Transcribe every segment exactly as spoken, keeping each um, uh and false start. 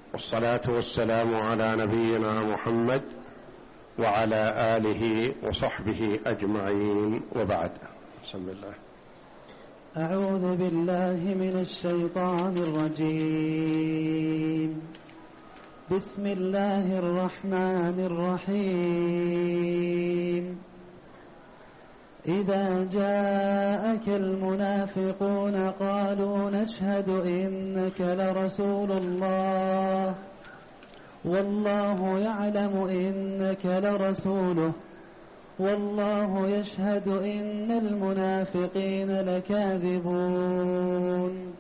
والصلاة والسلام على نبينا محمد وعلى آله وصحبه أجمعين، وبعد. بسم الله. أعوذ بالله من الشيطان الرجيم. بسم الله الرحمن الرحيم. إذا جاءك المنافقون قالوا نشهد إنك لرسول الله والله يعلم إنك لرسوله والله يشهد إن المنافقين لكاذبون.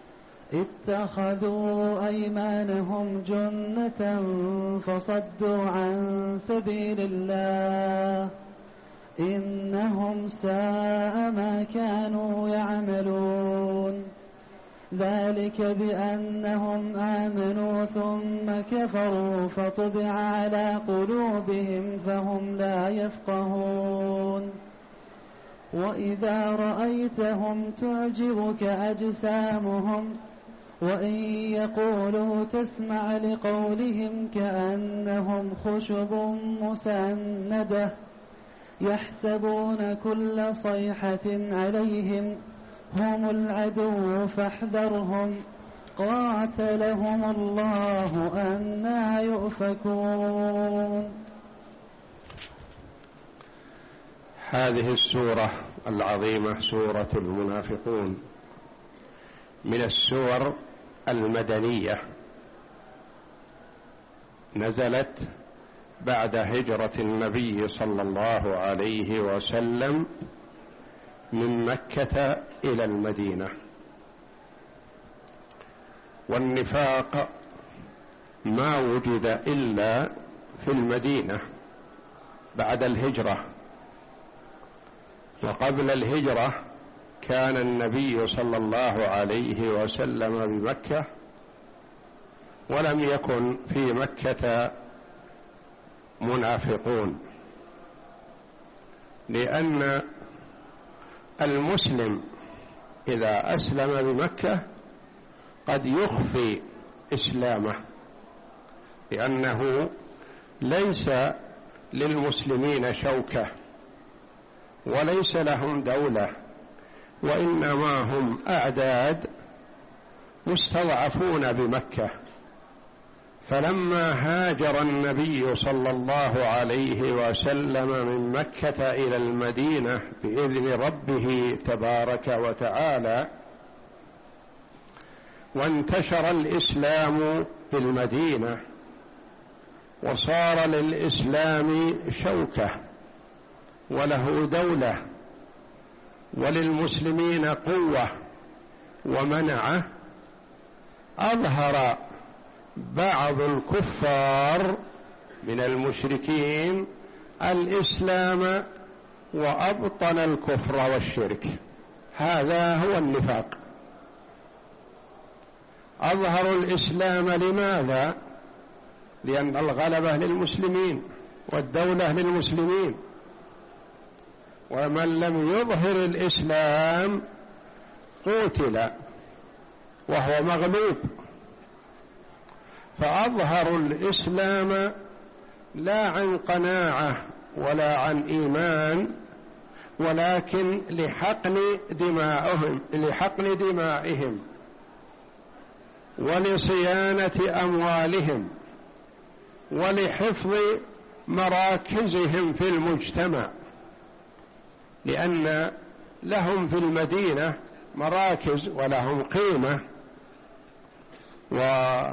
اتخذوا أيمانهم جنة فصدوا عن سبيل الله إنهم ساء ما كانوا يعملون. ذلك بأنهم آمنوا ثم كفروا فطبع على قلوبهم فهم لا يفقهون. وإذا رأيتهم تعجبك أجسامهم وإن يقولوا تسمع لقولهم كأنهم خشب مسندة يحسبون كل صيحة عليهم هم العدو فاحذرهم قاتلهم الله أنى يؤفكون. هذه السورة العظيمة سورة المنافقون من السور المدنية، نزلت بعد هجرة النبي صلى الله عليه وسلم من مكة إلى المدينة. والنفاق ما وجد إلا في المدينة بعد الهجرة، وقبل الهجرة كان النبي صلى الله عليه وسلم بمكة، ولم يكن في مكة منافقون، لأن المسلم إذا أسلم بمكة قد يخفي إسلامه، لأنه ليس للمسلمين شوكة وليس لهم دولة، وإنما هم أعداد مستضعفون بمكة. فلما هاجر النبي صلى الله عليه وسلم من مكة إلى المدينة بإذن ربه تبارك وتعالى، وانتشر الإسلام في المدينة وصار للإسلام شوكة وله دولة وللمسلمين قوة ومنعة، أظهر بعض الكفار من المشركين الإسلام وأبطن الكفر والشرك. هذا هو النفاق. أظهروا الإسلام لماذا؟ لأن الغلبة للمسلمين والدولة للمسلمين، ومن لم يظهر الإسلام قتل وهو مغلوب. فأظهروا الإسلام لا عن قناعة ولا عن إيمان، ولكن لحقن دمائهم لحقن دمائهم ولصيانة أموالهم ولحفظ مراكزهم في المجتمع، لأن لهم في المدينة مراكز ولهم قيمة، ولو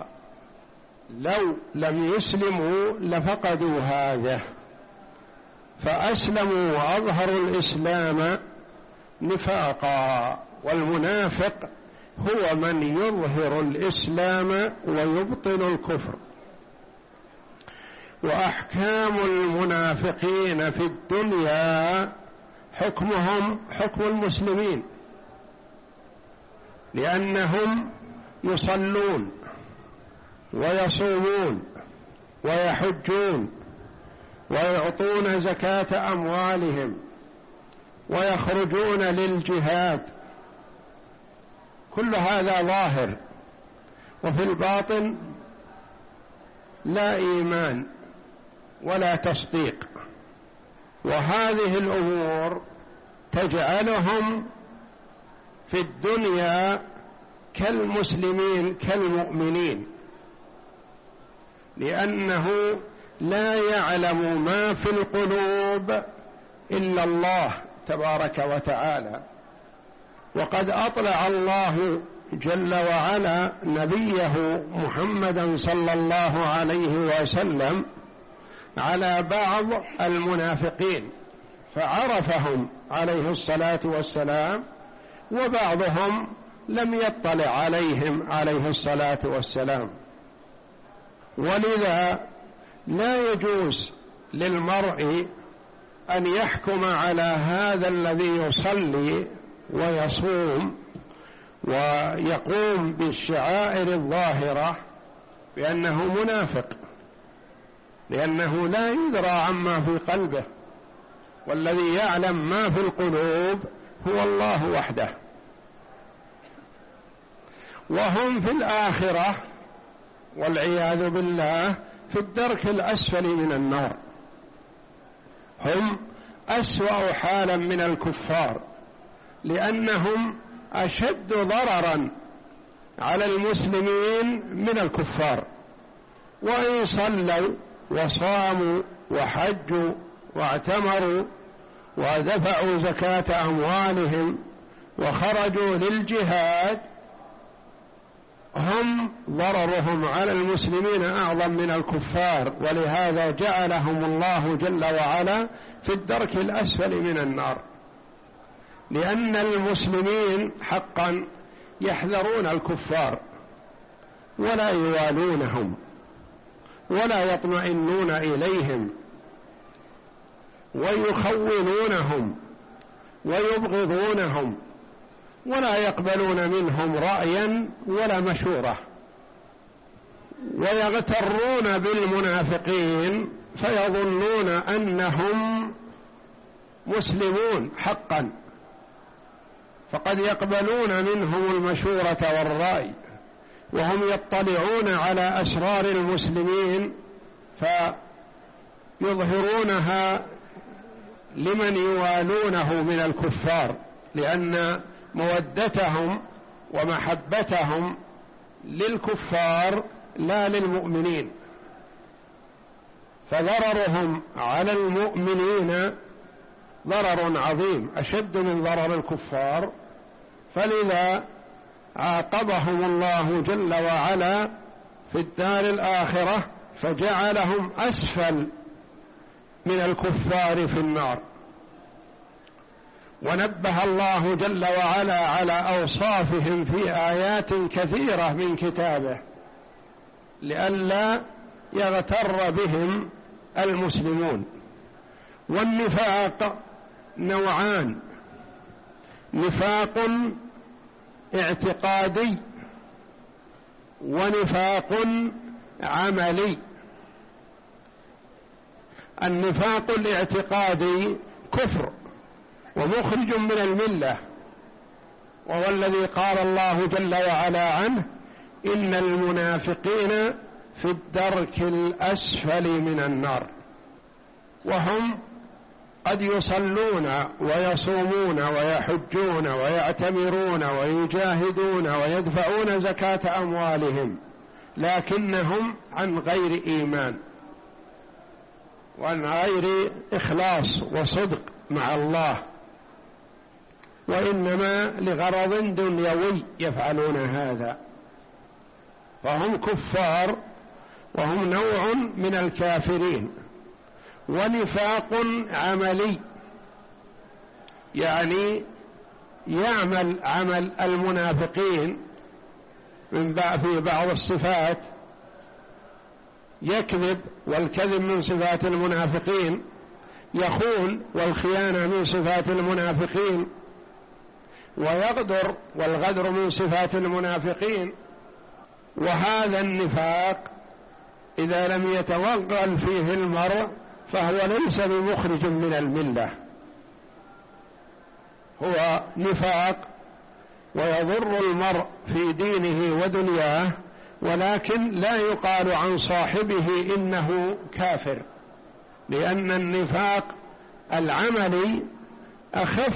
لم يسلموا لفقدوا هذا. فأسلموا وأظهروا الإسلام نفاقا. والمنافق هو من يظهر الإسلام ويبطن الكفر. وأحكام المنافقين في الدنيا حكمهم حكم المسلمين، لأنهم يصلون ويصومون ويحجون ويعطون زكاة أموالهم ويخرجون للجهاد، كل هذا ظاهر. وفي الباطن لا إيمان ولا تصديق. وهذه الأمور تجعلهم في الدنيا كالمسلمين كالمؤمنين، لأنه لا يعلم ما في القلوب إلا الله تبارك وتعالى. وقد أطلع الله جل وعلا نبيه محمدا صلى الله عليه وسلم على بعض المنافقين فعرفهم عليه الصلاة والسلام، وبعضهم لم يطلع عليهم عليه الصلاة والسلام. ولذا لا يجوز للمرء أن يحكم على هذا الذي يصلي ويصوم ويقوم بالشعائر الظاهرة بأنه منافق، لأنه لا يدرى عما في قلبه، والذي يعلم ما في القلوب هو الله وحده. وهم في الآخرة والعياذ بالله في الدرك الأسفل من النار، هم أسوأ حالا من الكفار، لأنهم أشد ضررا على المسلمين من الكفار. وإن صلوا وصاموا وحجوا واعتمروا ودفعوا زكاة أموالهم وخرجوا للجهاد، هم ضررهم على المسلمين أعظم من الكفار، ولهذا جعلهم الله جل وعلا في الدرك الأسفل من النار، لأن المسلمين حقا يحذرون الكفار ولا يوالونهم ولا يطمئنون إليهم ويخونونهم ويبغضونهم ولا يقبلون منهم رأيا ولا مشورة، ويغترون بالمنافقين فيظنون أنهم مسلمون حقا، فقد يقبلون منهم المشورة والرأي وهم يطلعون على أسرار المسلمين فيظهرونها لمن يوالونه من الكفار، لأن مودتهم ومحبتهم للكفار لا للمؤمنين، فضررهم على المؤمنين ضرر عظيم أشد من ضرر الكفار. فلذا عاقبهم الله جل وعلا في الدار الآخرة فجعلهم أسفل من الكفار في النار. ونبه الله جل وعلا على أوصافهم في آيات كثيرة من كتابه لئلا يغتر بهم المسلمون. والنفاق نوعان: نفاق اعتقادي ونفاق عملي. النفاق الاعتقادي كفر ومخرج من الملة، وهو الذي قال الله جل وعلا عنه: إن المنافقين في الدرك الأسفل من النار. وهم قد يصلون ويصومون ويحجون ويعتمرون ويجاهدون ويدفعون زكاة أموالهم، لكنهم عن غير إيمان وعن غير إخلاص وصدق مع الله، وإنما لغرض دنيوي يفعلون هذا، فهم كفار وهم نوع من الكافرين. ونفاق عملي، يعني يعمل عمل المنافقين من في بعض الصفات، يكذب والكذب من صفات المنافقين، يخون والخيانة من صفات المنافقين، ويغدر والغدر من صفات المنافقين. وهذا النفاق إذا لم يتوغل فيه المرء فهو ليس بمخرج من الملة، هو نفاق ويضر المرء في دينه ودنياه ولكن لا يقال عن صاحبه إنه كافر، لأن النفاق العملي أخف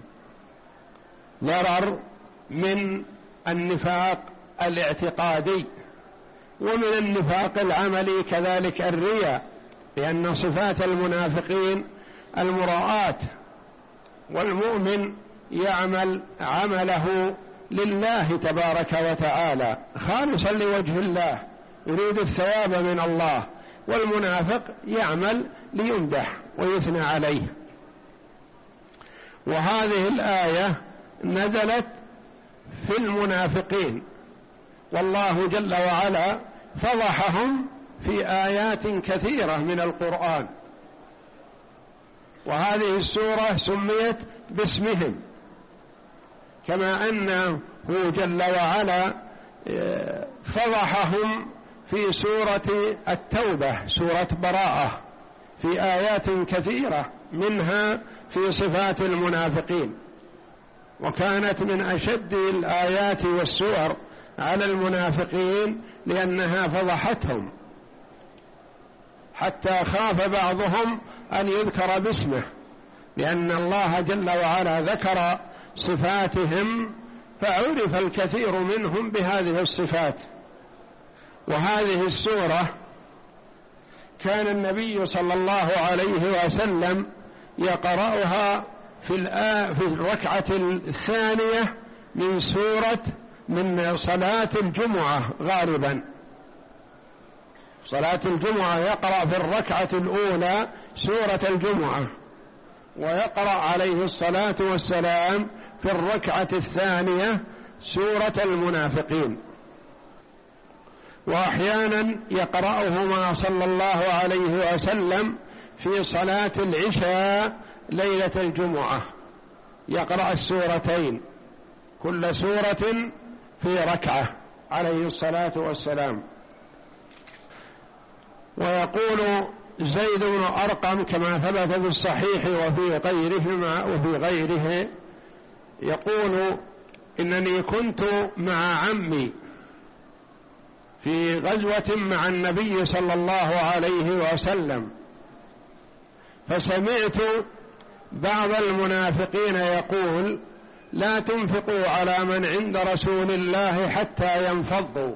ضرر من النفاق الاعتقادي. ومن النفاق العملي كذلك الرياء، لأن صفات المنافقين المراءة، والمؤمن يعمل عمله لله تبارك وتعالى خالصا لوجه الله يريد الثواب من الله، والمنافق يعمل ليمدح ويثنى عليه. وهذه الآية نزلت في المنافقين، والله جل وعلا فضحهم في آيات كثيرة من القرآن، وهذه السورة سميت باسمهم، كما أنه جل وعلا فضحهم في سورة التوبة، سورة براءة، في آيات كثيرة منها في صفات المنافقين. وكانت من أشد الآيات والسور على المنافقين لأنها فضحتهم، حتى خاف بعضهم أن يذكر باسمه، لأن الله جل وعلا ذكر صفاتهم فعرف الكثير منهم بهذه الصفات. وهذه السورة كان النبي صلى الله عليه وسلم يقرأها في في الركعة الثانية من سورة من صلاة الجمعة غالبا. صلاة الجمعة يقرأ في الركعة الأولى سورة الجمعة، ويقرأ عليه الصلاة والسلام في الركعة الثانية سورة المنافقين، وأحيانا يقرأهما صلى الله عليه وسلم في صلاة العشاء ليلة الجمعة، يقرأ السورتين كل سورة في ركعة عليه الصلاة والسلام. ويقول زيد بن أرقم كما ثبت في الصحيح وفي غيرهما وفي غيره، يقول إنني كنت مع عمي في غزوة مع النبي صلى الله عليه وسلم، فسمعت بعض المنافقين يقول: لا تنفقوا على من عند رسول الله حتى ينفضوا،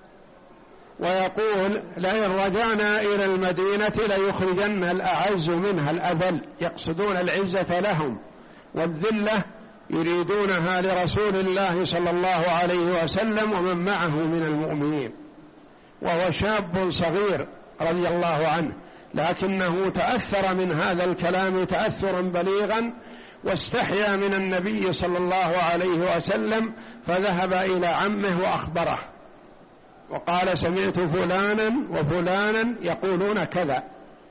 ويقول: لئن رجعنا إلى المدينة ليخرجن الأعز منها الأذل، يقصدون العزة لهم والذلة يريدونها لرسول الله صلى الله عليه وسلم ومن معه من المؤمنين. وهو شاب صغير رضي الله عنه، لكنه تأثر من هذا الكلام تأثرا بليغا، واستحيا من النبي صلى الله عليه وسلم، فذهب إلى عمه وأخبره وقال: سمعت فلانا وفلانا يقولون كذا.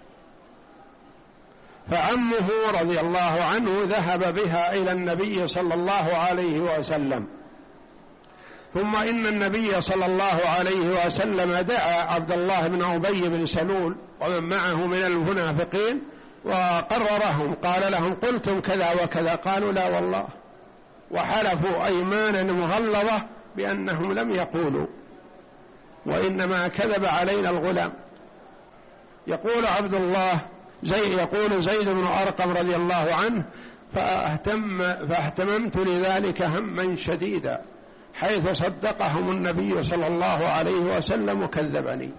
فعمه رضي الله عنه ذهب بها إلى النبي صلى الله عليه وسلم. ثم إن النبي صلى الله عليه وسلم دعا عبد الله بن أبي بن سلول ومن معه من المنافقين وقررهم، قال لهم: قلتم كذا وكذا؟ قالوا: لا والله، وحلفوا أيمانا مغلظة بأنهم لم يقولوا، وإنما كذب علينا الغلام. يقول عبد الله زي يقول زيد بن أرقم رضي الله عنه: فأهتم فاهتممت لذلك هما شديدا، حيث صدقهم النبي صلى الله عليه وسلم وكذبني،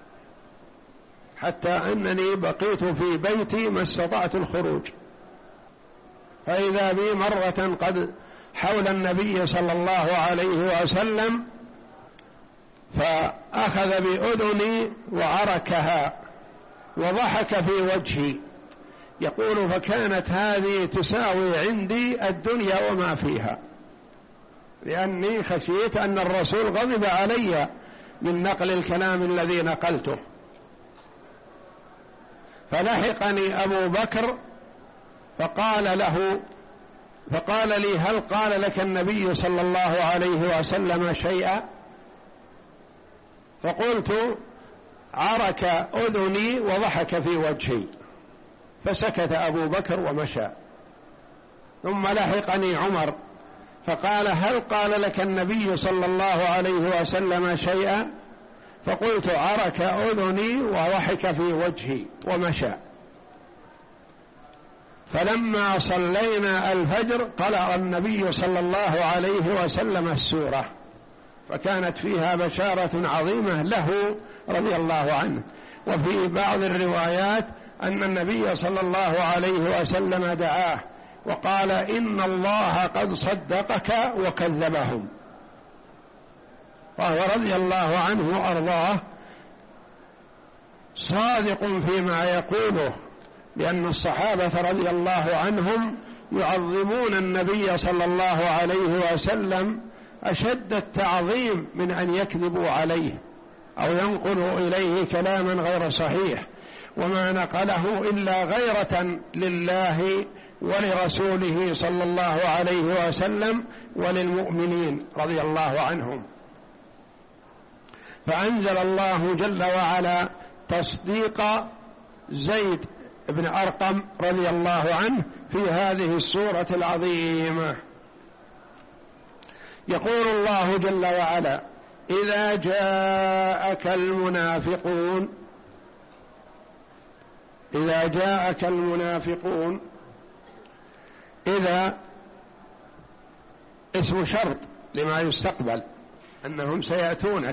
حتى أنني بقيت في بيتي ما استطعت الخروج. فإذا بي مرة قد حول النبي صلى الله عليه وسلم، فأخذ بأذني وعركها وضحك في وجهي. يقول: فكانت هذه تساوي عندي الدنيا وما فيها، لأني خشيت أن الرسول غضب علي من نقل الكلام الذي نقلته. فلحقني أبو بكر فقال له فقال لي: هل قال لك النبي صلى الله عليه وسلم شيئا؟ فقلت: عرك أذني وضحك في وجهي. فسكت أبو بكر ومشى. ثم لحقني عمر فقال: هل قال لك النبي صلى الله عليه وسلم شيئا؟ فقلت عرك أذني وضحك في وجهي ومشى. فلما صلينا الفجر قرأ النبي صلى الله عليه وسلم السورة، فكانت فيها بشارة عظيمة له رضي الله عنه. وفي بعض الروايات أن النبي صلى الله عليه وسلم دعاه وقال إن الله قد صدقك وكذبهم، فهو رضي الله عنه وأرضاه صادق فيما يقوله، لأن الصحابة رضي الله عنهم يعظمون النبي صلى الله عليه وسلم أشد التعظيم من أن يكذبوا عليه أو ينقلوا إليه كلاما غير صحيح، وما نقله إلا غيرة لله ولرسوله صلى الله عليه وسلم وللمؤمنين رضي الله عنهم. فأنزل الله جل وعلا تصديق زيد بن أرقم رضي الله عنه في هذه السورة العظيمة. يقول الله جل وعلا إذا جاءك المنافقون، إذا جاءك المنافقون، إذا اسم شرط لما يستقبل أنهم سيأتونك.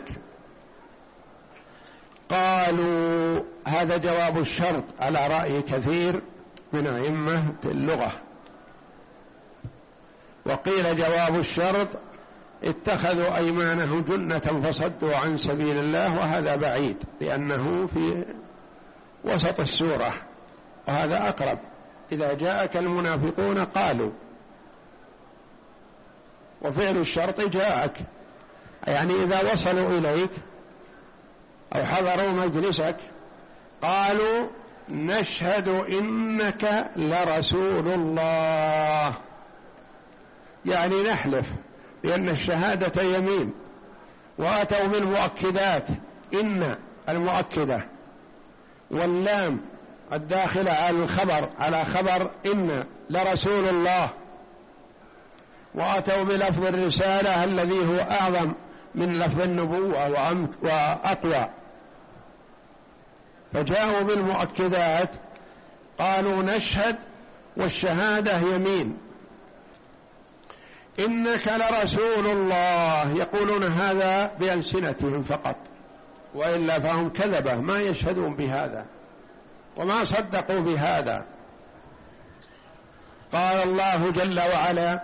قالوا هذا جواب الشرط على رأي كثير من أئمة اللغة، وقيل جواب الشرط اتخذوا أيمانهم جنة فصدوا عن سبيل الله، وهذا بعيد لأنه في وسط السورة، وهذا أقرب. إذا جاءك المنافقون قالوا، وفعل الشرط جاءك، يعني إذا وصلوا إليك أو حضروا مجلسك قالوا نشهد إنك لرسول الله، يعني نحلف، لأن الشهادة يمين، وأتوا بالمؤكدات إن المؤكدة واللام الداخلة على الخبر على خبر إن لرسول الله، وأتوا بلفظ الرسالة الذي هو أعظم من لفظ النبوة وأقوى، فجاءوا بالمؤكدات قالوا نشهد، والشهادة يمين، إنك لرسول الله. يقولون هذا بألسنتهم فقط، وإلا فهم كذبة ما يشهدون بهذا وما صدقوا بهذا. قال الله جل وعلا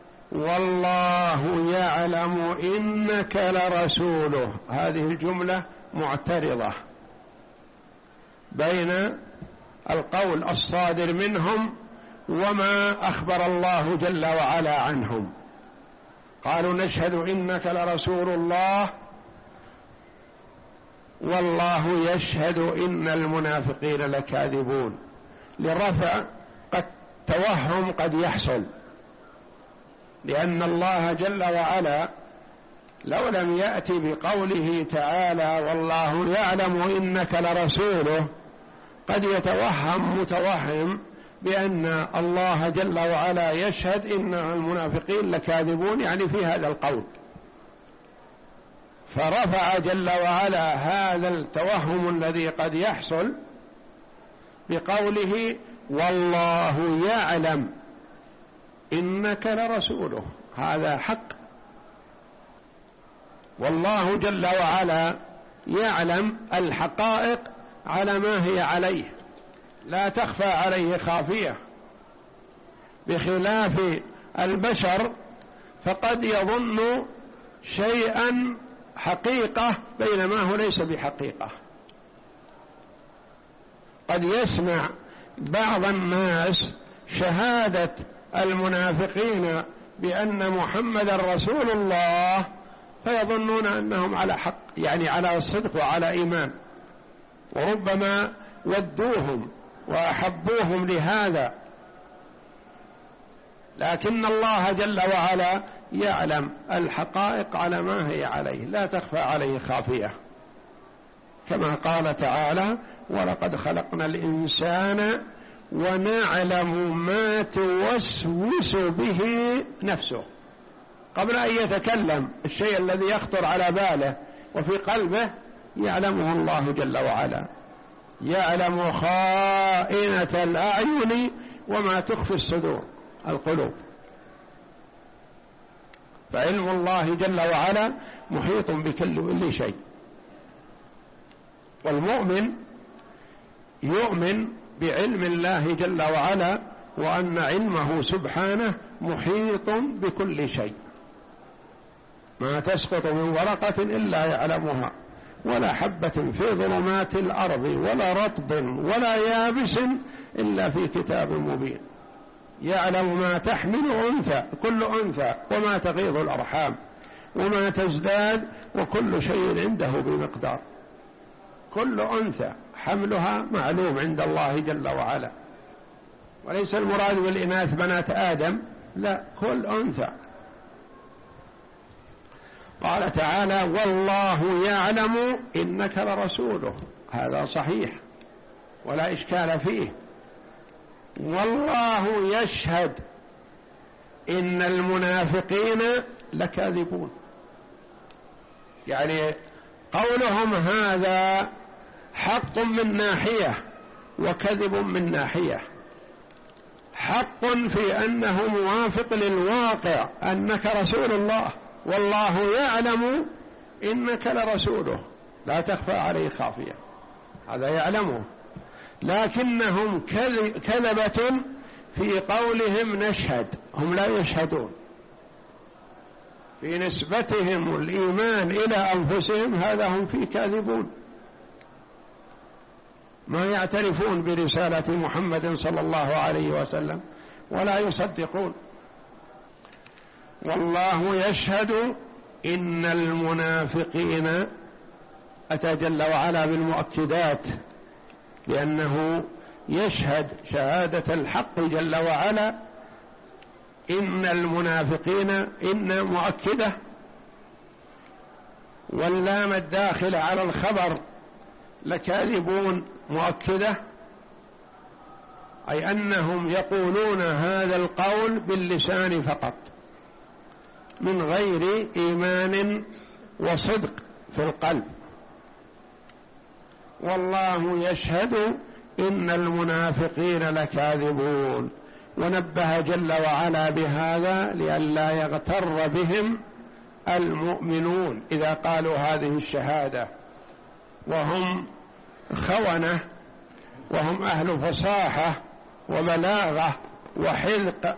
والله يعلم إنك لرسوله. هذه الجملة معترضة بين القول الصادر منهم وما أخبر الله جل وعلا عنهم. قالوا نشهد إنك لرسول الله والله يشهد إن المنافقين لكاذبون، لرفع قد توهم قد يحصل، لأن الله جل وعلا لو لم يأتي بقوله تعالى والله يعلم إنك لرسوله قد يتوهم متوهم بأن الله جل وعلا يشهد إن المنافقين لكاذبون، يعني في هذا القول، فرفع جل وعلا هذا التوهم الذي قد يحصل بقوله والله يعلم إنك لرسوله. هذا حق، والله جل وعلا يعلم الحقائق على ما هي عليه، لا تخفى عليه خافية، بخلاف البشر فقد يظن شيئا حقيقة بينما هو ليس بحقيقة. قد يسمع بعض الناس شهادة المنافقين بأن محمد رسول الله فيظنون أنهم على حق، يعني على صدق وعلى إيمان، وربما ودوهم وأحبوهم لهذا، لكن الله جل وعلا يعلم الحقائق على ما هي عليه، لا تخفى عليه خافية، كما قال تعالى ولقد خلقنا الإنسان ونعلم ما توسوس به نفسه. قبل أن يتكلم الشيء الذي يخطر على باله وفي قلبه يعلمه الله جل وعلا، يعلم خائنة الأعين وما تخفي الصدور القلوب. فعلم الله جل وعلا محيط بكل شيء. والمؤمن يؤمن بعلم الله جل وعلا، وأن علمه سبحانه محيط بكل شيء، ما تسقط من ورقة إلا يعلمها، ولا حبة في ظلمات الأرض ولا رطب ولا يابس إلا في كتاب مبين. يعلم ما تحمل أنثى كل أنثى، وما تغيض الأرحام وما تزداد، وكل شيء عنده بمقدار. كل أنثى حملها معلوم عند الله جل وعلا، وليس المراد بالإناث بنات آدم، لا، كل أنثى. قال تعالى: والله يعلم إنك لرسوله، هذا صحيح ولا إشكال فيه. والله يشهد إن المنافقين لكاذبون، يعني قولهم هذا حق من ناحية وكذب من ناحية. حق في أنه موافق للواقع أنك رسول الله، والله يعلم إنك لرسوله لا تخفى عليه خافية، هذا يعلمه. لكنهم كذبة في قولهم نشهد، هم لا يشهدون. في نسبتهم الإيمان إلى أنفسهم هذا هم فيه كاذبون، ما يعترفون برسالة محمد صلى الله عليه وسلم ولا يصدقون. والله يشهد إن المنافقين، أتى جل وعلا بالمؤكدات، لأنه يشهد شهادة الحق جل وعلا. إن المنافقين إن مؤكدة، واللام الداخلة على الخبر لكاذبون مؤكدة، أي أنهم يقولون هذا القول باللسان فقط من غير إيمان وصدق في القلب. والله يشهد إن المنافقين لكاذبون. ونبه جل وعلا بهذا لئلا يغتر بهم المؤمنون إذا قالوا هذه الشهادة، وهم خونة، وهم أهل فصاحة وبلاغة وحذق.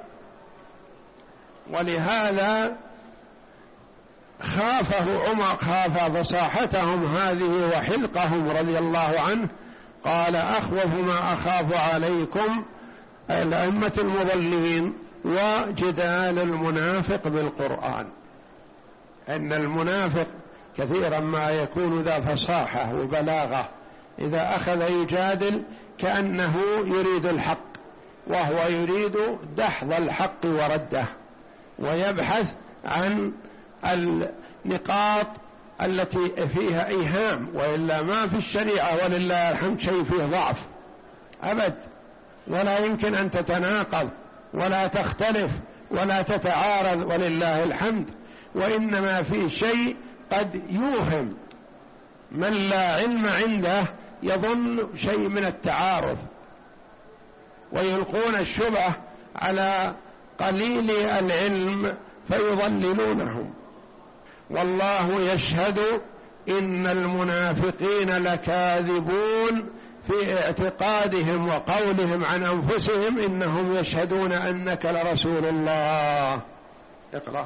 ولهذا خافه عمر، خاف فصاحتهم هذه وحلقهم رضي الله عنه، قال: أخوف ما أخاف عليكم الأئمة المضلين وجدال المنافق بالقرآن. أن المنافق كثيرا ما يكون ذا فصاحة وبلاغة، إذا أخذ يجادل كأنه يريد الحق، وهو يريد دحض الحق ورده، ويبحث عن النقاط التي فيها إيهام، وإلا ما في الشريعة ولله الحمد شيء فيه ضعف أبد، ولا يمكن أن تتناقض ولا تختلف ولا تتعارض ولله الحمد. وإنما في شيء قد يوهم من لا علم عنده، يظن شيء من التعارض، ويلقون الشبهة على قليل العلم فيضللونهم. والله يشهد إن المنافقين لكاذبون في اعتقادهم وقولهم عن أنفسهم إنهم يشهدون أنك لرسول الله. اقرأ.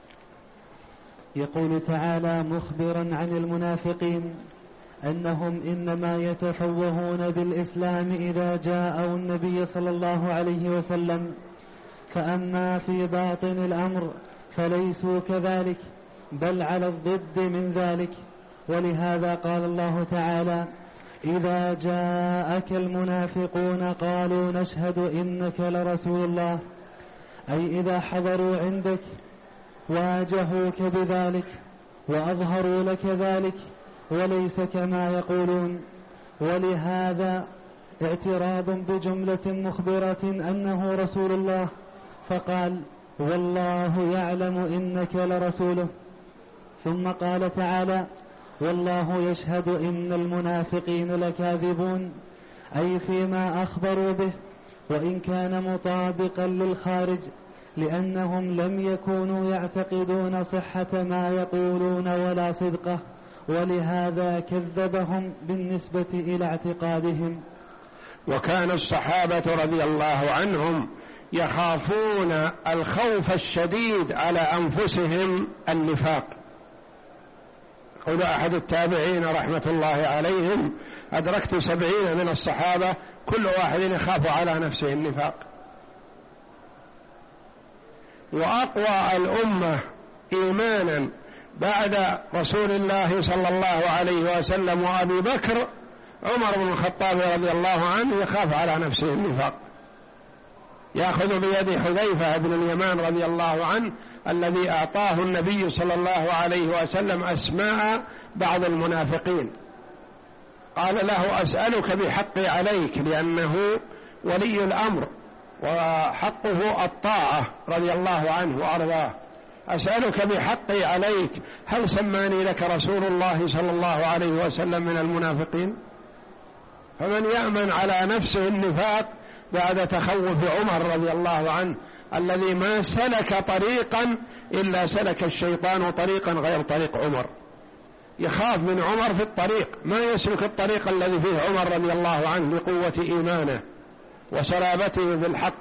يقول تعالى مخبرا عن المنافقين أنهم إنما يتفوهون بالإسلام إذا جاءوا النبي صلى الله عليه وسلم، فأما في باطن الأمر فليسوا كذلك، بل على الضد من ذلك. ولهذا قال الله تعالى: إذا جاءك المنافقون قالوا نشهد إنك لرسول الله، أي إذا حضروا عندك واجهوك بذلك وأظهروا لك ذلك، وليس كما يقولون. ولهذا اعتراض بجملة مخبرة أنه رسول الله، فقال: والله يعلم إنك لرسوله. ثم قال تعالى: والله يشهد إن المنافقين لكاذبون، أي فيما أخبروا به، وإن كان مطابقا للخارج، لأنهم لم يكونوا يعتقدون صحة ما يقولون ولا صدقه، ولهذا كذبهم بالنسبة إلى اعتقادهم. وكان الصحابة رضي الله عنهم يخافون الخوف الشديد على أنفسهم النفاق. قال أحد التابعين رحمة الله عليهم: أدركت سبعين من الصحابة كل واحد يخاف على نفسه النفاق. وأقوى الأمة إيمانا بعد رسول الله صلى الله عليه وسلم وأبي بكر عمر بن الخطاب رضي الله عنه يخاف على نفسه النفاق، يأخذ بيد حذيفة بن اليمان رضي الله عنه الذي أعطاه النبي صلى الله عليه وسلم أسماء بعض المنافقين، قال له: أسألك بحقي عليك، لأنه ولي الأمر وحقه الطاعة رضي الله عنه وأرضاه، أسألك بحقي عليك، هل سماني لك رسول الله صلى الله عليه وسلم من المنافقين؟ فمن يأمن على نفسه النفاق بعد تخوف عمر رضي الله عنه الذي ما سلك طريقا إلا سلك الشيطان طريقا غير طريق عمر، يخاف من عمر في الطريق، ما يسلك الطريق الذي فيه عمر رضي الله عنه لقوة إيمانه وصلابته بالحق،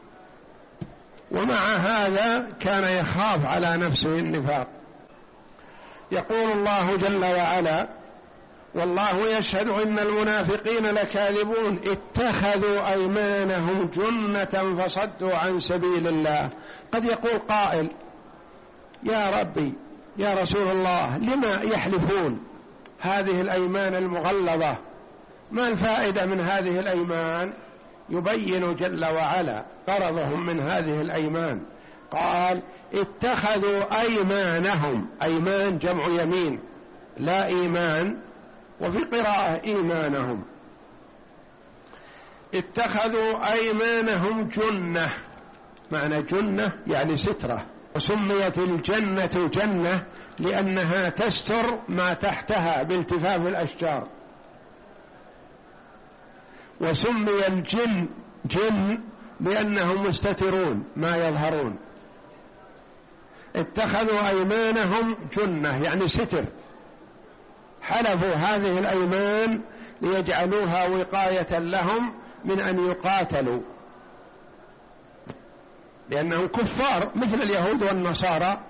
ومع هذا كان يخاف على نفسه النفاق. يقول الله جل وعلا: والله يشهد إن المنافقين لكاذبون اتخذوا أيمانهم جنة فصدوا عن سبيل الله. قد يقول قائل: يا ربي يا رسول الله، لما يحلفون هذه الأيمان المغلظة؟ ما الفائدة من هذه الأيمان؟ يبين جل وعلا غرضهم من هذه الأيمان، قال: اتخذوا أيمانهم، أيمان جمع يمين لا إيمان، وفي قراءة إيمانهم، اتخذوا أيمانهم جنة، معنى جنة يعني سترة، وسميت الجنة جنة لأنها تستر ما تحتها بالتفاف الأشجار، وسمي الجن جن لأنهم مستترون ما يظهرون. اتخذوا أيمانهم جنة يعني ستر، حلفوا هذه الأيمان ليجعلوها وقاية لهم من أن يقاتلوا، لأنهم كفار مثل اليهود والنصارى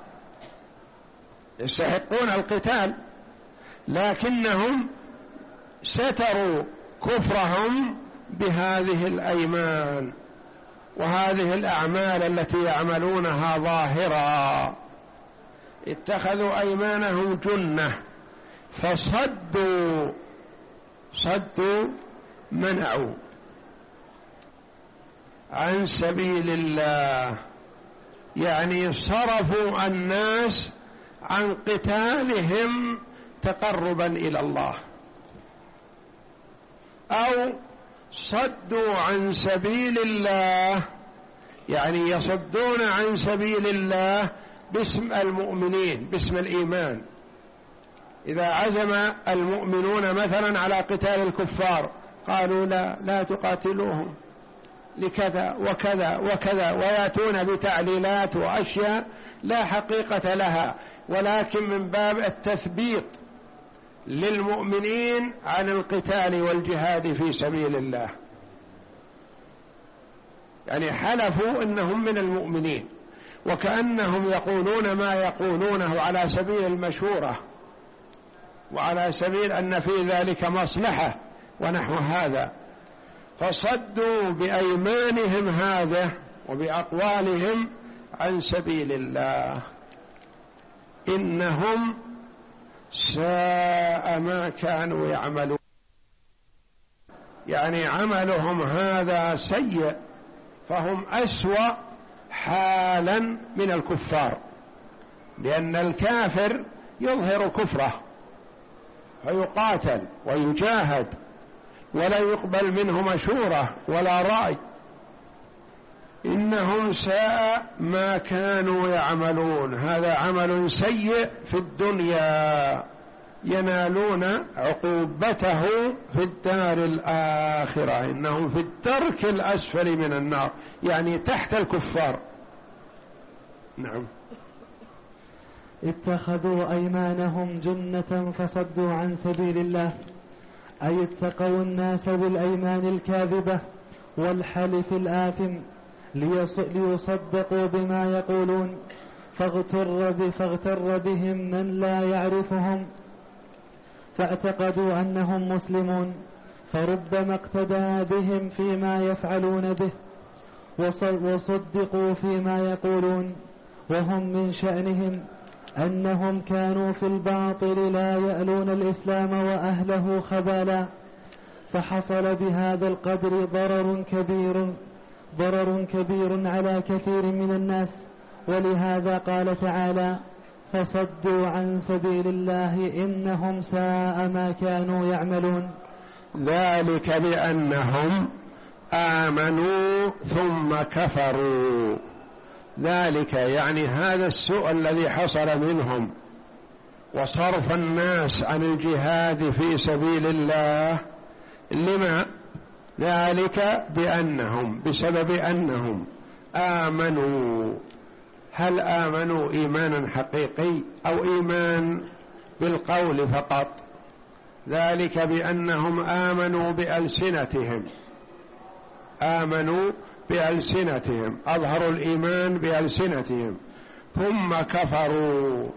يستحقون القتال، لكنهم ستروا كفرهم بهذه الأيمان وهذه الأعمال التي يعملونها ظاهرا. اتخذوا أيمانهم جنة فصدوا، صدوا منعوا عن سبيل الله، يعني صرفوا الناس عن قتالهم تقربا إلى الله، أو صدوا عن سبيل الله يعني يصدون عن سبيل الله باسم المؤمنين، باسم الإيمان. إذا عزم المؤمنون مثلا على قتال الكفار قالوا لا لا تقاتلوهم لكذا وكذا وكذا، ويأتون بتعليلات وأشياء لا حقيقة لها، ولكن من باب التثبيت للمؤمنين عن القتال والجهاد في سبيل الله، يعني حلفوا إنهم من المؤمنين وكأنهم يقولون ما يقولونه على سبيل المشورة وعلى سبيل أن في ذلك مصلحة ونحو هذا، فصدوا بأيمانهم هذا وبأقوالهم عن سبيل الله. إنهم ساء ما كانوا يعملون، يعني عملهم هذا سيء، فهم أسوأ حالا من الكفار، لأن الكافر يظهر كفره فيقاتل ويجاهد ولا يقبل منه مشورة ولا رأي. إنهم ساء ما كانوا يعملون، هذا عمل سيء في الدنيا ينالون عقوبته في الدار الآخرة، إنهم في الدرك الأسفل من النار، يعني تحت الكفار. نعم. اتخذوا أيمانهم جنة فصدوا عن سبيل الله، أي اتقوا الناس بالأيمان الكاذبة والحلف الآثم ليصدقوا بما يقولون، فاغتر, فاغتر بهم من لا يعرفهم فاعتقدوا أنهم مسلمون، فربما اقتدى بهم فيما يفعلون به وصدقوا فيما يقولون، وهم من شأنهم أنهم كانوا في الباطل لا يألون الإسلام وأهله خبالا، فحصل بهذا القدر ضرر كبير ضرر كبير على كثير من الناس. ولهذا قال تعالى: فصدوا عن سبيل الله إنهم ساء ما كانوا يعملون. ذلك بأنهم آمنوا ثم كفروا، ذلك يعني هذا السوء الذي حصل منهم وصرف الناس عن الجهاد في سبيل الله. لما؟ ذلك بأنهم بسبب أنهم آمنوا. هل آمنوا إيمانا حقيقي أو إيمان بالقول فقط؟ ذلك بأنهم آمنوا بألسنتهم، آمنوا بألسنتهم، أظهروا الإيمان بألسنتهم ثم كفروا.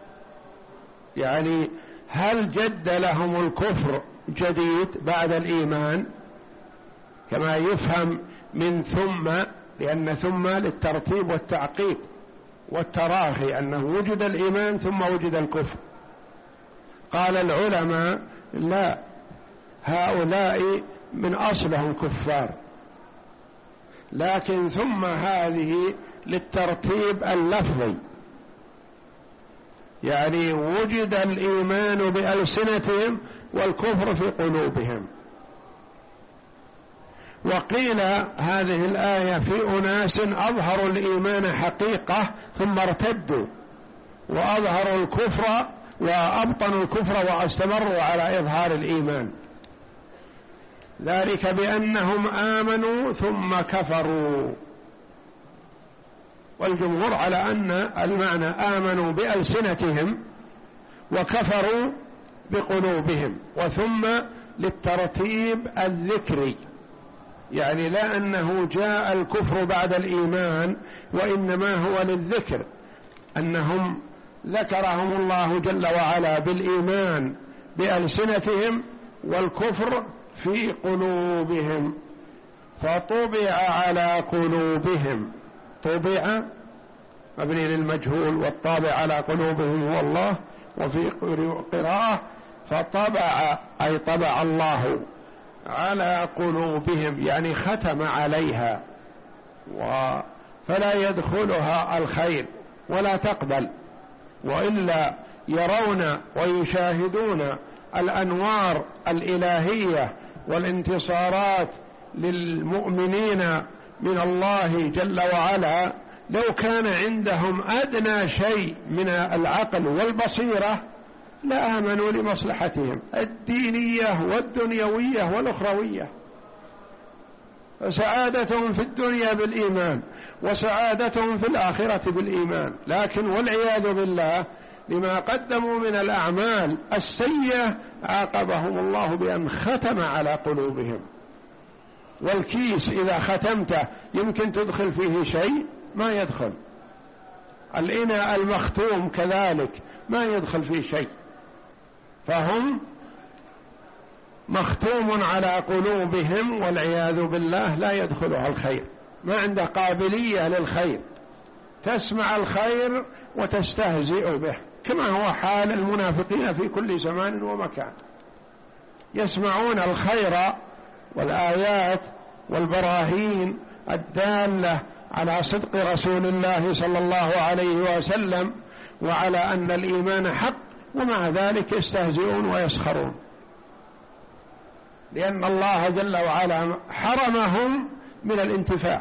يعني هل جد لهم الكفر جديد بعد الإيمان كما يفهم من ثم؟ لأن ثم للترتيب والتعقيب والتراخي، أنه وجد الإيمان ثم وجد الكفر. قال العلماء: لا، هؤلاء من أصلهم كفار، لكن ثم هذه للترتيب اللفظي، يعني وجد الإيمان بألسنتهم والكفر في قلوبهم. وقيل هذه الآية في أناس أظهروا الإيمان حقيقة ثم ارتدوا وأظهروا الكفر وأبطنوا الكفر واستمروا على إظهار الإيمان. ذلك بأنهم آمنوا ثم كفروا. والجمهور على أن المعنى آمنوا بألسنتهم وكفروا بقلوبهم، وثم للترتيب الذكري، يعني لا أنه جاء الكفر بعد الإيمان، وإنما هو للذكر، أنهم ذكرهم الله جل وعلا بالإيمان بألسنتهم والكفر في قلوبهم، فطبع على قلوبهم. طبع مبني للمجهول، والطابع على قلوبهم هو الله. وفي قراءة فطبع، أي طبع الله على قلوبهم، يعني ختم عليها، فلا يدخلها الخير ولا تقبل، وإلا يرون ويشاهدون الأنوار الإلهية والانتصارات للمؤمنين من الله جل وعلا. لو كان عندهم أدنى شيء من العقل والبصيرة لآمنوا لمصلحتهم الدينية والدنيوية والأخروية، فسعادتهم في الدنيا بالإيمان وسعادتهم في الآخرة بالإيمان. لكن والعياذ بالله لما قدموا من الأعمال السيئة عاقبهم الله بأن ختم على قلوبهم. والكيس إذا ختمته يمكن تدخل فيه شيء؟ ما يدخل. الإناء المختوم كذلك ما يدخل فيه شيء، فهم مختوم على قلوبهم والعياذ بالله لا يدخلها الخير، ما عنده قابلية للخير، تسمع الخير وتستهزئ به، كما هو حال المنافقين في كل زمان ومكان. يسمعون الخير والآيات والبراهين الدالة على صدق رسول الله صلى الله عليه وسلم وعلى أن الإيمان حق، ومع ذلك يستهزئون ويسخرون، لأن الله جل وعلا حرمهم من الانتفاع،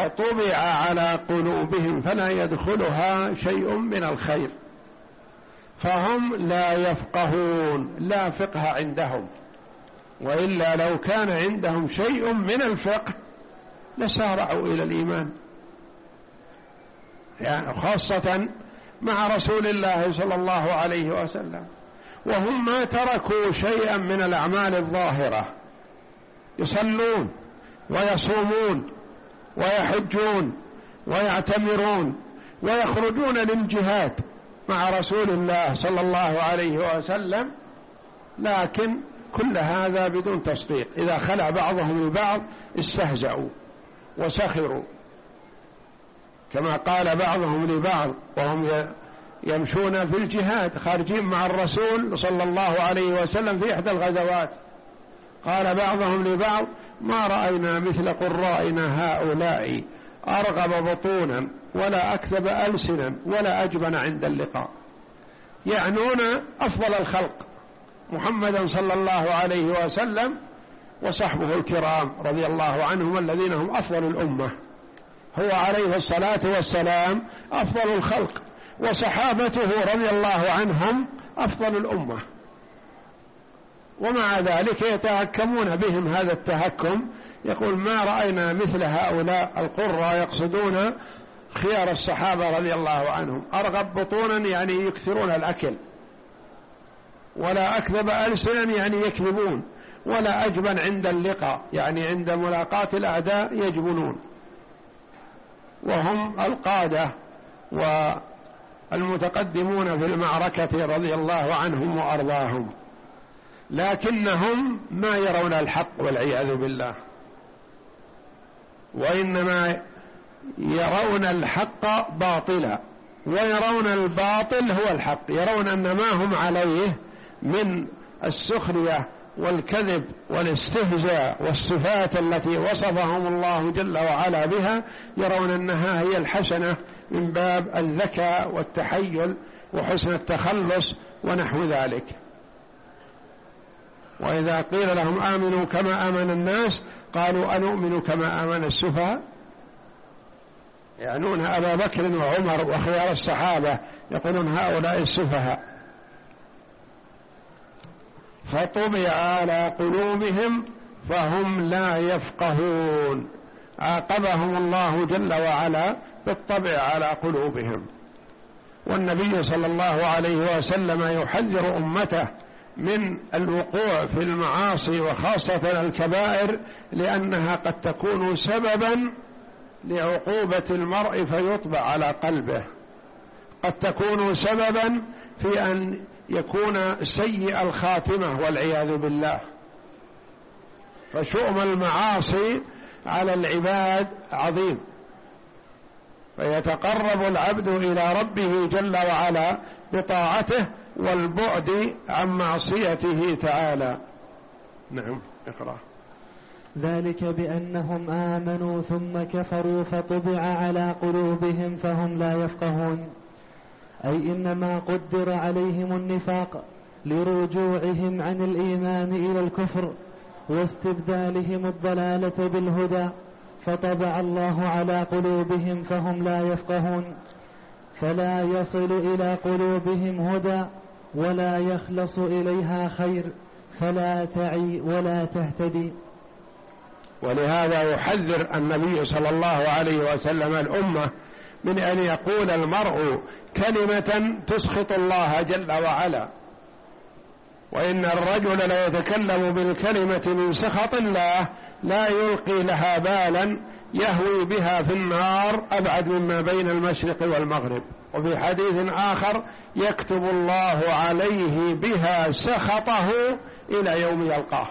فطبع على قلوبهم فلا يدخلها شيء من الخير. فهم لا يفقهون، لا فقه عندهم، وإلا لو كان عندهم شيء من الفقه لسارعوا إلى الإيمان، يعني خاصة مع رسول الله صلى الله عليه وسلم، وهم ما تركوا شيئا من الأعمال الظاهرة، يصلون ويصومون ويحجون ويعتمرون ويخرجون للجهاد مع رسول الله صلى الله عليه وسلم، لكن كل هذا بدون تصديق. إذا خلع بعضهم البعض استهزأوا وسخروا، كما قال بعضهم لبعض وهم يمشون في الجهاد خارجين مع الرسول صلى الله عليه وسلم في إحدى الغزوات، قال بعضهم لبعض: ما رأينا مثل قرائنا هؤلاء أرغب بطونا ولا أكذب ألسنا ولا أجبن عند اللقاء. يعنون أفضل الخلق محمدا صلى الله عليه وسلم وصحبه الكرام رضي الله عنهم الذين هم أفضل الأمة، هو عليه الصلاة والسلام أفضل الخلق، وصحابته رضي الله عنهم أفضل الأمة، ومع ذلك يتهكمون بهم هذا التهكم. يقول: ما رأينا مثل هؤلاء القرى، يقصدون خيار الصحابة رضي الله عنهم، أرغب بطونا يعني يكثرون الأكل، ولا أكذب ألسنا يعني يكذبون، ولا أجبن عند اللقاء يعني عند ملاقاة الأعداء يجبنون، وهم القادة والمتقدمون في المعركة رضي الله عنهم وأرضاهم، لكنهم ما يرون الحق والعياذ بالله، وإنما يرون الحق باطلا ويرون الباطل هو الحق، يرون أن ما هم عليه من السخرية والكذب والاستهزاء والصفات التي وصفهم الله جل وعلا بها، يرون أنها هي الحسنة من باب الذكاء والتحيل وحسن التخلص ونحو ذلك. وإذا قيل لهم آمنوا كما آمن الناس قالوا أنؤمن كما آمن السفهاء، يعنون أبا بكر وعمر وخيار الصحابة، يقولون هؤلاء السفهاء. فطبع على قلوبهم فهم لا يفقهون، عاقبهم الله جل وعلا بالطبع على قلوبهم. والنبي صلى الله عليه وسلم يحذر أمته من الوقوع في المعاصي وخاصة الكبائر، لأنها قد تكون سببا لعقوبة المرء فيطبع على قلبه، قد تكون سببا في أن يكون سيء الخاتمة والعياذ بالله. فشؤم المعاصي على العباد عظيم، فيتقرب العبد إلى ربه جل وعلا بطاعته والبعد عن معصيته تعالى. نعم، اقرأ. ذلك بأنهم آمنوا ثم كفروا فطبع على قلوبهم فهم لا يفقهون، أي إنما قدر عليهم النفاق لرجوعهم عن الإيمان إلى الكفر واستبدالهم الضلالة بالهدى، فطبع الله على قلوبهم فهم لا يفقهون، فلا يصل إلى قلوبهم هدى ولا يخلص إليها خير، فلا تعي ولا تهتدي. ولهذا يحذر النبي صلى الله عليه وسلم الأمة من أن يقول المرء كلمة تسخط الله جل وعلا، وإن الرجل لا يتكلم بالكلمة من سخط الله لا يلقي لها بالا يهوي بها في النار أبعد مما بين المشرق والمغرب. وفي حديث آخر يكتب الله عليه بها سخطه إلى يوم يلقاه.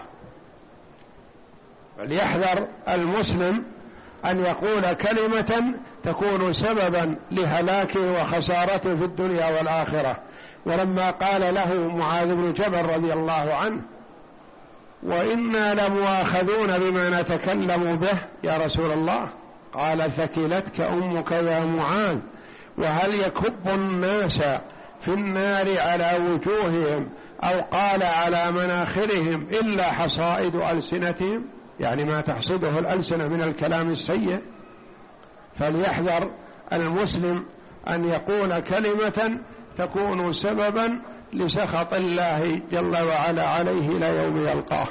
فليحذر المسلم أن يقول كلمة تكون سببا لهلاكه وخسارته في الدنيا والآخرة. ولما قال له معاذ بن جبل رضي الله عنه: وإنا لمؤاخذون بما نتكلم به يا رسول الله، قال: ثكلتك أمك يا معاذ، وهل يكب الناس في النار على وجوههم أو قال على مناخرهم إلا حصائد ألسنتهم، يعني ما تحصده الألسنة من الكلام السيء. فليحذر المسلم أن يقول كلمة تكون سببا لسخط الله جل وعلا عليه إلى يوم يلقاه.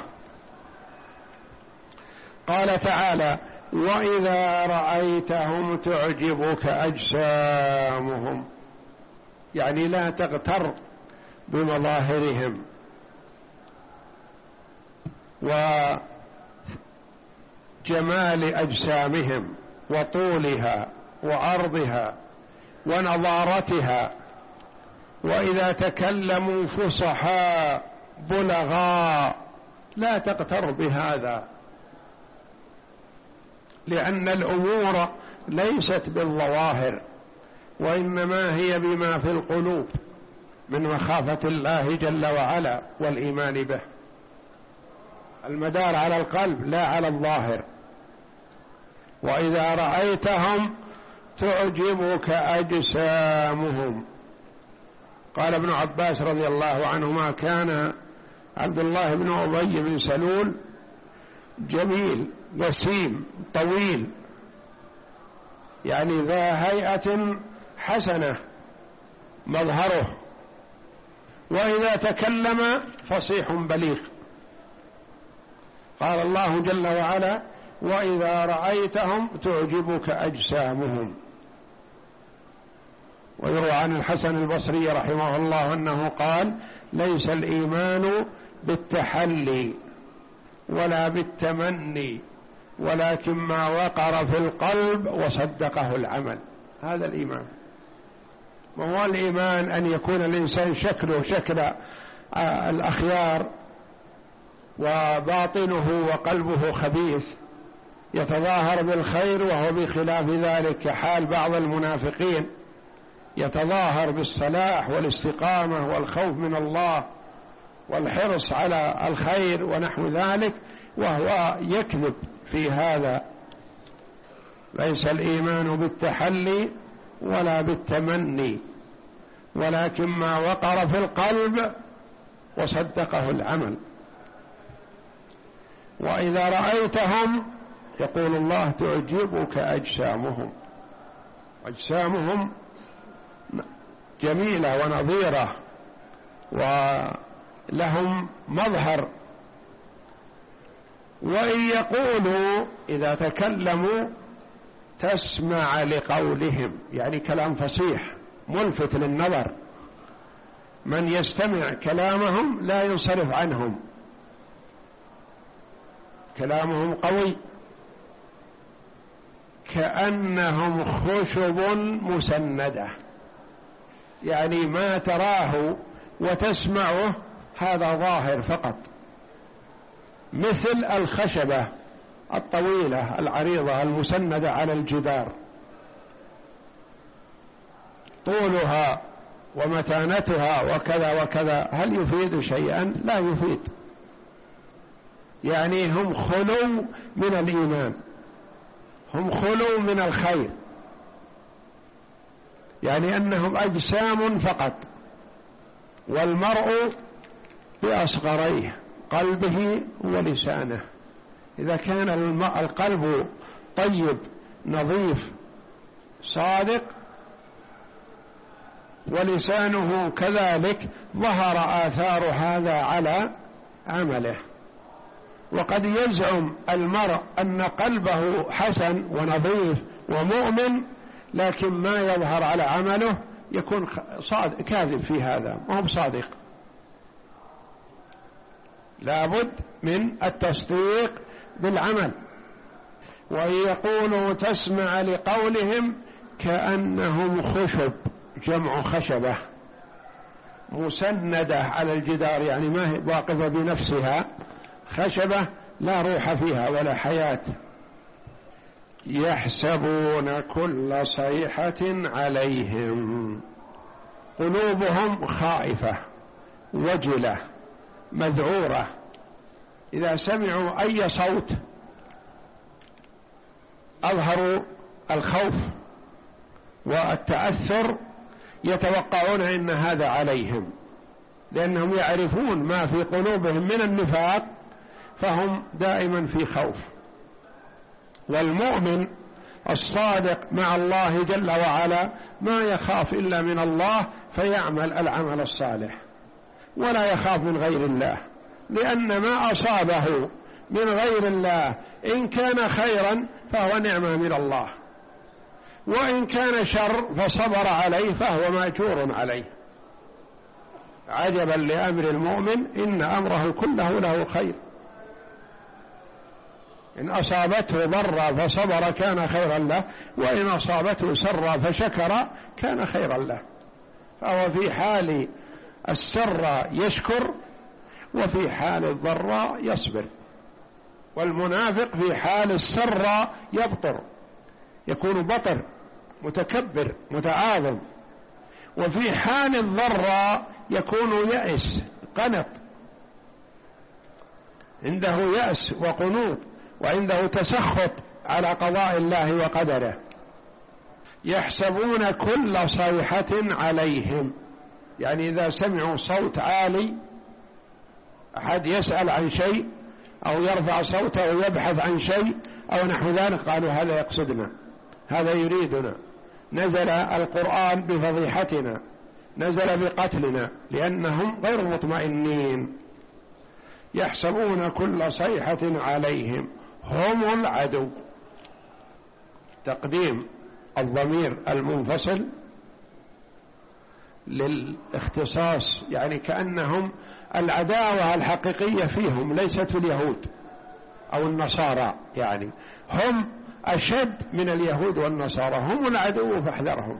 قال تعالى: وإذا رأيتهم تعجبك أجسامهم، يعني لا تغتر بمظاهرهم وجمال أجسامهم وطولها وعرضها ونضارتها، وإذا تكلموا فصحاء بلغاء، لا تغتر بهذا، لأن الأمور ليست بالظواهر، وإنما هي بما في القلوب من مخافة الله جل وعلا والإيمان به. المدار على القلب لا على الظاهر. وإذا رأيتهم تعجبك أجسامهم. قال ابن عباس رضي الله عنهما: كان عبد الله بن أبي بن سلول جميل وسيم طويل، يعني ذا هيئة حسنة مظهره، وإذا تكلم فصيح بليغ. قال الله جل وعلا: وإذا رأيتهم تعجبك أجسامهم. ويروى عن الحسن البصري رحمه الله أنه قال: ليس الإيمان بالتحلي ولا بالتمني، ولكن ما وقر في القلب وصدقه العمل. هذا الإيمان. وهو الإيمان أن يكون الإنسان شكله شكل الأخيار وباطنه وقلبه خبيث، يتظاهر بالخير وهو بخلاف ذلك، كحال بعض المنافقين، يتظاهر بالصلاح والاستقامة والخوف من الله والحرص على الخير ونحو ذلك، وهو يكذب في هذا. ليس الإيمان بالتحلي ولا بالتمني، ولكن ما وقر في القلب وصدقه العمل. وإذا رأيتهم، يقول الله: تعجبك أجسامهم. أجسامهم جميلة ونظيرة ولهم مظهر. وإن يقولوا، إذا تكلموا تسمع لقولهم، يعني كلام فصيح ملفت للنظر، من يستمع كلامهم لا ينصرف عنهم، كلامهم قوي كأنهم خشب مسندة، يعني ما تراه وتسمعه هذا ظاهر فقط، مثل الخشبة الطويلة العريضة المسندة على الجدار، طولها ومتانتها وكذا وكذا، هل يفيد شيئا؟ لا يفيد. يعني هم خلو من الإيمان، هم خلو من الخير، يعني أنهم أجسام فقط، والمرء بأصغريه قلبه ولسانه. إذا كان القلب طيب نظيف صادق ولسانه كذلك، ظهر آثار هذا على عمله. وقد يزعم المرء أن قلبه حسن ونظيف ومؤمن، لكن ما يظهر على عمله يكون صادق كاذب في هذا، ما هو صادق. لابد من التصديق بالعمل. وإن يقولوا تسمع لقولهم كأنهم خشب، جمع خشبة، مسندة على الجدار، يعني ما هي واقفة بنفسها، خشبة لا روح فيها ولا حياة. يحسبون كل صيحة عليهم، قلوبهم خائفة وجلة مذعورة، إذا سمعوا أي صوت أظهروا الخوف والتأثر، يتوقعون أن هذا عليهم، لأنهم يعرفون ما في قلوبهم من النفاق، فهم دائما في خوف. والمؤمن الصادق مع الله جل وعلا ما يخاف إلا من الله، فيعمل العمل الصالح ولا يخاف من غير الله، لأن ما أصابه من غير الله إن كان خيرا فهو نعمة من الله، وإن كان شر فصبر عليه فهو مأجور عليه. عجبا لأمر المؤمن إن أمره كله له خير، إن أصابته ضر فصبر كان خيرا له، وإن أصابته سر فشكر كان خيرا له. فهو في حال السر يشكر، وفي حال الضر يصبر. والمنافق في حال السر يبطر، يكون بطر متكبر متعاظم، وفي حال الضر يكون يأس قنط، عنده يأس وقنوط، وعنده تسخط على قضاء الله وقدره. يحسبون كل صيحة عليهم، يعني إذا سمعوا صوت عالي، أحد يسأل عن شيء أو يرفع صوته ويبحث عن شيء أو نحو ذلك، قالوا هذا يقصدنا، هذا يريدنا، نزل القرآن بفضيحتنا، نزل بقتلنا، لأنهم غير مطمئنين. يحسبون كل صيحة عليهم هم العدو. تقديم الضمير المنفصل للاختصاص، يعني كأنهم العداوة الحقيقية فيهم ليست في اليهود أو النصارى، يعني هم أشد من اليهود والنصارى، هم العدو فاحذرهم.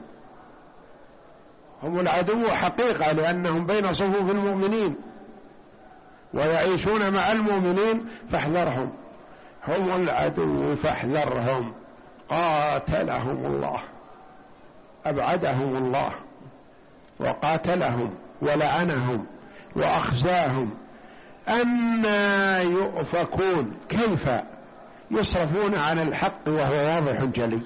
هم العدو حقيقة، لأنهم بين صفوف المؤمنين ويعيشون مع المؤمنين، فاحذرهم. هم العدو فاحذرهم. قاتلهم الله، أبعدهم الله وقاتلهم ولعنهم وأخزاهم. أنى يؤفكون، كيف يصرفون عن الحق وهو واضح جلي.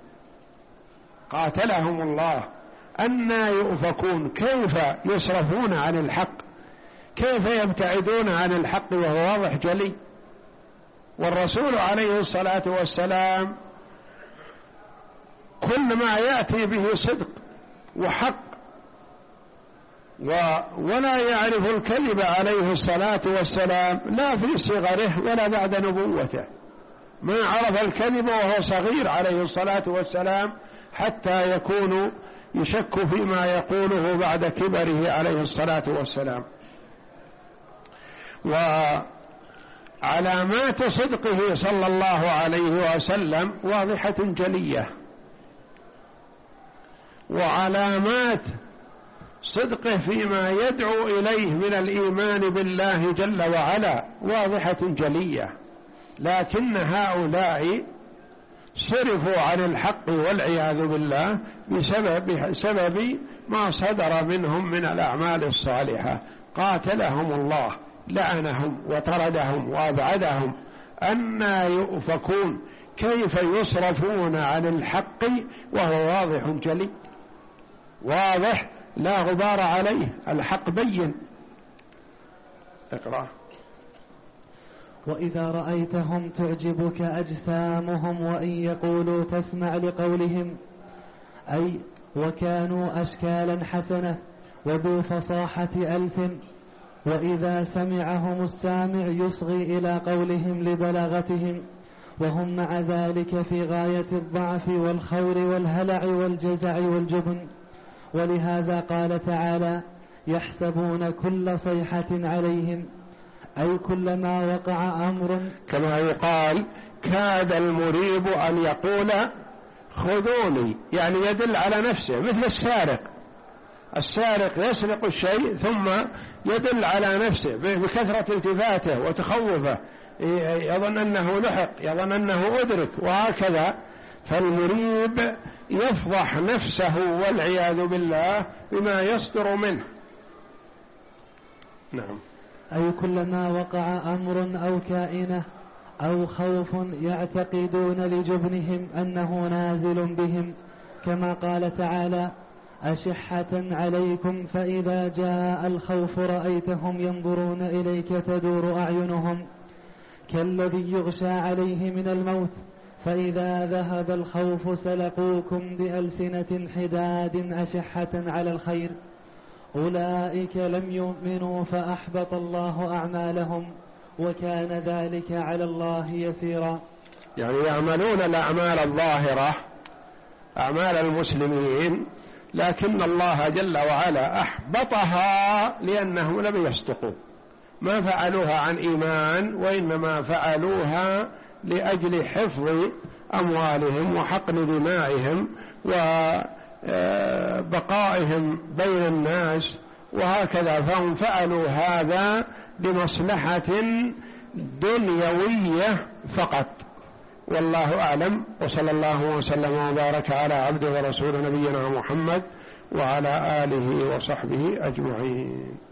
قاتلهم الله، أنى يؤفكون، كيف يصرفون عن الحق، كيف يبتعدون عن الحق وهو واضح جلي. والرسول عليه الصلاة والسلام كل ما يأتي به صدق وحق، ولا يعرف الكذب عليه الصلاة والسلام، لا في صغره ولا بعد نبوته. ما عرف الكذب وهو صغير عليه الصلاة والسلام، حتى يكون يشك فيما يقوله بعد كبره عليه الصلاة والسلام. وعلامات صدقه صلى الله عليه وسلم واضحة جلية، وعلامات صدقه فيما يدعو إليه من الإيمان بالله جل وعلا واضحة جلية، لكن هؤلاء صرفوا عن الحق والعياذ بالله بسبب سبب ما صدر منهم من الأعمال الصالحة. قاتلهم الله، لعنهم وطردهم وأبعدهم. أنى يؤفكون، كيف يصرفون عن الحق وهو واضح جلي، واضح لا غبار عليه، الحق بين. اقرأ. وإذا رأيتهم تعجبك أجسامهم وإن يقولوا تسمع لقولهم، أي وكانوا أشكالا حسنة وذو فصاحة ألسن، وإذا سمعهم السامع يصغي إلى قولهم لبلاغتهم، وهم مع ذلك في غاية الضعف والخور والهلع والجزع والجبن. ولهذا قال تعالى: يحسبون كل صيحة عليهم، أي كلما وقع أمر. كما يقال كاد المريب أن يقول خذوني، يعني يدل على نفسه، مثل السارق. السارق يسرق الشيء ثم يدل على نفسه بكثرة التفاته وتخوفه، يظن أنه لحق، يظن أنه أدرك، وهكذا. فالمريب يفضح نفسه والعياذ بالله بما يصدر منه. نعم. أي كلما وقع أمر أو كائنة أو خوف يعتقدون لجبنهم أنه نازل بهم، كما قال تعالى: أشحة عليكم فإذا جاء الخوف رأيتهم ينظرون إليك تدور أعينهم كالذي يغشى عليه من الموت فإذا ذهب الخوف سلقوكم بألسنة حداد أشحة على الخير، أولئك لم يؤمنوا فأحبط الله أعمالهم وكان ذلك على الله يسيرا. يعني يعملون الأعمال الظاهرة أعمال المسلمين، لكن الله جل وعلا أحبطها لأنهم لم يصدقوا، ما فعلوها عن إيمان، وإنما فعلوها لأجل حفظ أموالهم وحقن دمائهم وبقائهم بين الناس وهكذا، فهم فعلوا هذا لمصلحة دنيوية فقط، والله أعلم. وصلى الله وسلم وبارك على عبده ورسول نبينا محمد وعلى آله وصحبه أجمعين.